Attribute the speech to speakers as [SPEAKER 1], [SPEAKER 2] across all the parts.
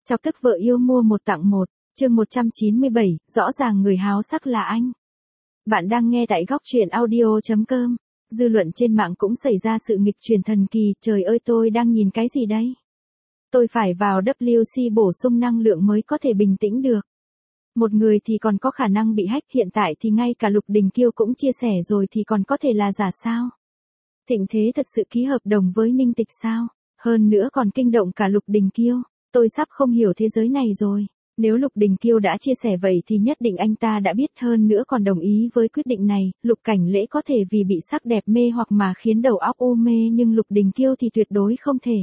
[SPEAKER 1] Chọc tức vợ yêu mua một tặng một, chương 197, rõ ràng người háo sắc là anh. Bạn đang nghe tại góc truyện audio.com. Dư luận trên mạng cũng xảy ra sự nghịch chuyển thần kỳ, trời ơi tôi đang nhìn cái gì đấy? Tôi phải vào WC bổ sung năng lượng mới có thể bình tĩnh được. Một người thì còn có khả năng bị hack, hiện tại thì ngay cả Lục Đình Kiêu cũng chia sẻ rồi thì còn có thể là giả sao? Thịnh Thế thật sự ký hợp đồng với Ninh Tịch sao? Hơn nữa còn kinh động cả Lục Đình Kiêu. Tôi sắp không hiểu thế giới này rồi. Nếu Lục Đình Kiêu đã chia sẻ vậy thì nhất định anh ta đã biết, hơn nữa còn đồng ý với quyết định này. Lục Cảnh Lễ có thể vì bị sắc đẹp mê hoặc mà khiến đầu óc u mê, nhưng Lục Đình Kiêu thì tuyệt đối không thể.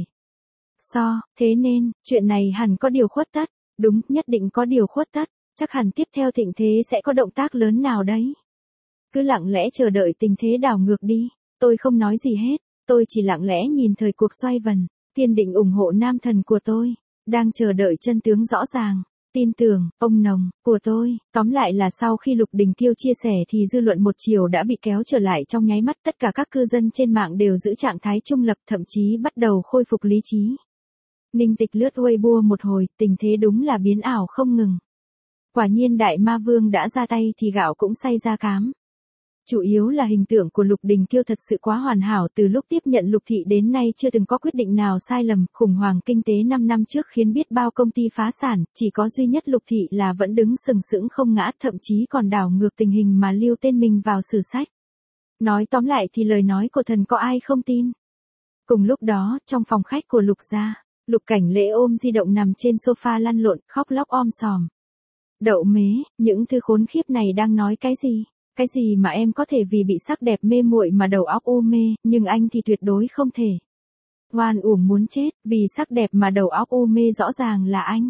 [SPEAKER 1] Thế nên, chuyện này hẳn có điều khuất tất. Đúng, nhất định có điều khuất tất. Chắc hẳn tiếp theo Thịnh Thế sẽ có động tác lớn nào đấy. Cứ lặng lẽ chờ đợi tình thế đảo ngược đi. Tôi không nói gì hết. Tôi chỉ lặng lẽ nhìn thời cuộc xoay vần. Kiên định ủng hộ nam thần của tôi. Đang chờ đợi chân tướng rõ ràng. Tin tưởng, ông Nồng, của tôi. Tóm lại là sau khi Lục Đình Kiêu chia sẻ thì dư luận một chiều đã bị kéo trở lại trong nháy mắt. Tất cả các cư dân trên mạng đều giữ trạng thái trung lập, thậm chí bắt đầu khôi phục lý trí. Ninh Tịch lướt Weibo một hồi, tình thế đúng là biến ảo không ngừng. Quả nhiên Đại Ma Vương đã ra tay thì gạo cũng xay ra cám. Chủ yếu là hình tượng của Lục Đình Kiêu thật sự quá hoàn hảo, từ lúc tiếp nhận Lục Thị đến nay chưa từng có quyết định nào sai lầm. Khủng hoảng kinh tế 5 năm trước khiến biết bao công ty phá sản, chỉ có duy nhất Lục Thị là vẫn đứng sừng sững không ngã, thậm chí còn đảo ngược tình hình mà lưu tên mình vào sử sách. Nói tóm lại thì lời nói của thần có ai không tin. Cùng lúc đó, trong phòng khách của Lục gia, Lục Cảnh Lễ ôm di động nằm trên sofa lăn lộn, khóc lóc om sòm. Đậu mế, những thứ khốn khiếp này đang nói cái gì? Cái gì mà em có thể vì bị sắc đẹp mê muội mà đầu óc u mê, nhưng anh thì tuyệt đối không thể. Oan uổng muốn chết, vì sắc đẹp mà đầu óc u mê, rõ ràng là anh.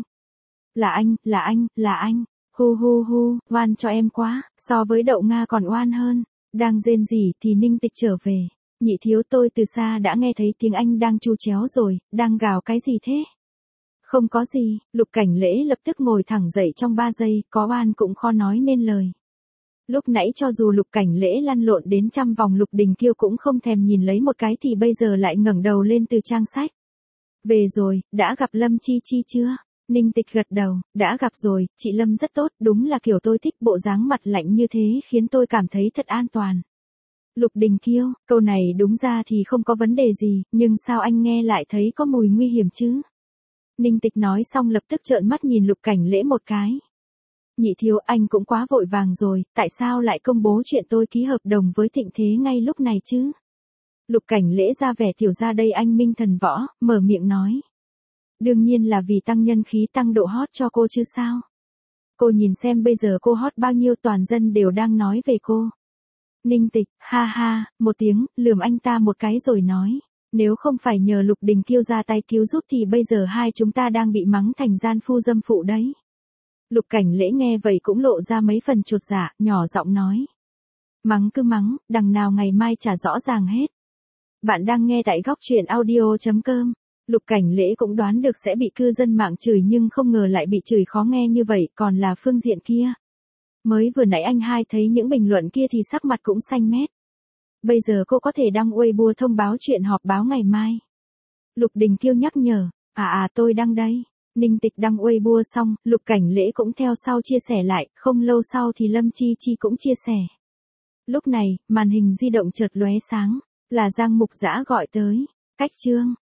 [SPEAKER 1] Là anh. Hu hu hu, oan cho em quá, so với Đậu Nga còn oan hơn. Đang rên rỉ thì Ninh Tịch trở về. Nhị thiếu, tôi từ xa đã nghe thấy tiếng anh đang chu chéo rồi, đang gào cái gì thế? Không có gì, Lục Cảnh Lễ lập tức ngồi thẳng dậy trong 3 giây, có oan cũng khó nói nên lời. Lúc nãy cho dù Lục Cảnh Lễ lăn lộn đến trăm vòng, Lục Đình Kiêu cũng không thèm nhìn lấy một cái, thì bây giờ lại ngẩng đầu lên từ trang sách. Về rồi, đã gặp Lâm Chi Chi chưa? Ninh Tịch gật đầu, đã gặp rồi, chị Lâm rất tốt, đúng là kiểu tôi thích, bộ dáng mặt lạnh như thế khiến tôi cảm thấy thật an toàn. Lục Đình Kiêu, câu này đúng ra thì không có vấn đề gì, nhưng sao anh nghe lại thấy có mùi nguy hiểm chứ? Ninh Tịch nói xong lập tức trợn mắt nhìn Lục Cảnh Lễ một cái. Nhị thiếu, anh cũng quá vội vàng rồi, tại sao lại công bố chuyện tôi ký hợp đồng với Thịnh Thế ngay lúc này chứ? Lục Cảnh Lễ ra vẻ tiểu ra đây anh minh thần võ, mở miệng nói. Đương nhiên là vì tăng nhân khí, tăng độ hot cho cô chứ sao? Cô nhìn xem bây giờ cô hot bao nhiêu, toàn dân đều đang nói về cô. Ninh Tịch, ha ha, một tiếng, lườm anh ta một cái rồi nói. Nếu không phải nhờ Lục Đình Kiêu ra tay cứu giúp thì bây giờ hai chúng ta đang bị mắng thành gian phu dâm phụ đấy. Lục Cảnh Lễ nghe vậy cũng lộ ra mấy phần chột dạ, nhỏ giọng nói. Mắng cứ mắng, đằng nào ngày mai trả rõ ràng hết. Bạn đang nghe tại góc truyện audio.com. Lục Cảnh Lễ cũng đoán được sẽ bị cư dân mạng chửi, nhưng không ngờ lại bị chửi khó nghe như vậy, còn là phương diện kia. Mới vừa nãy anh hai thấy những bình luận kia thì sắc mặt cũng xanh mét. Bây giờ cô có thể đăng Weibo thông báo chuyện họp báo ngày mai. Lục Đình Kiêu nhắc nhở, tôi đăng đây. Ninh Tịch đăng Weibo xong, Lục Cảnh Lễ cũng theo sau chia sẻ lại, không lâu sau thì Lâm Chi Chi cũng chia sẻ. Lúc này, màn hình di động chợt lóe sáng, là Giang Mục Dã gọi tới. Cách chương.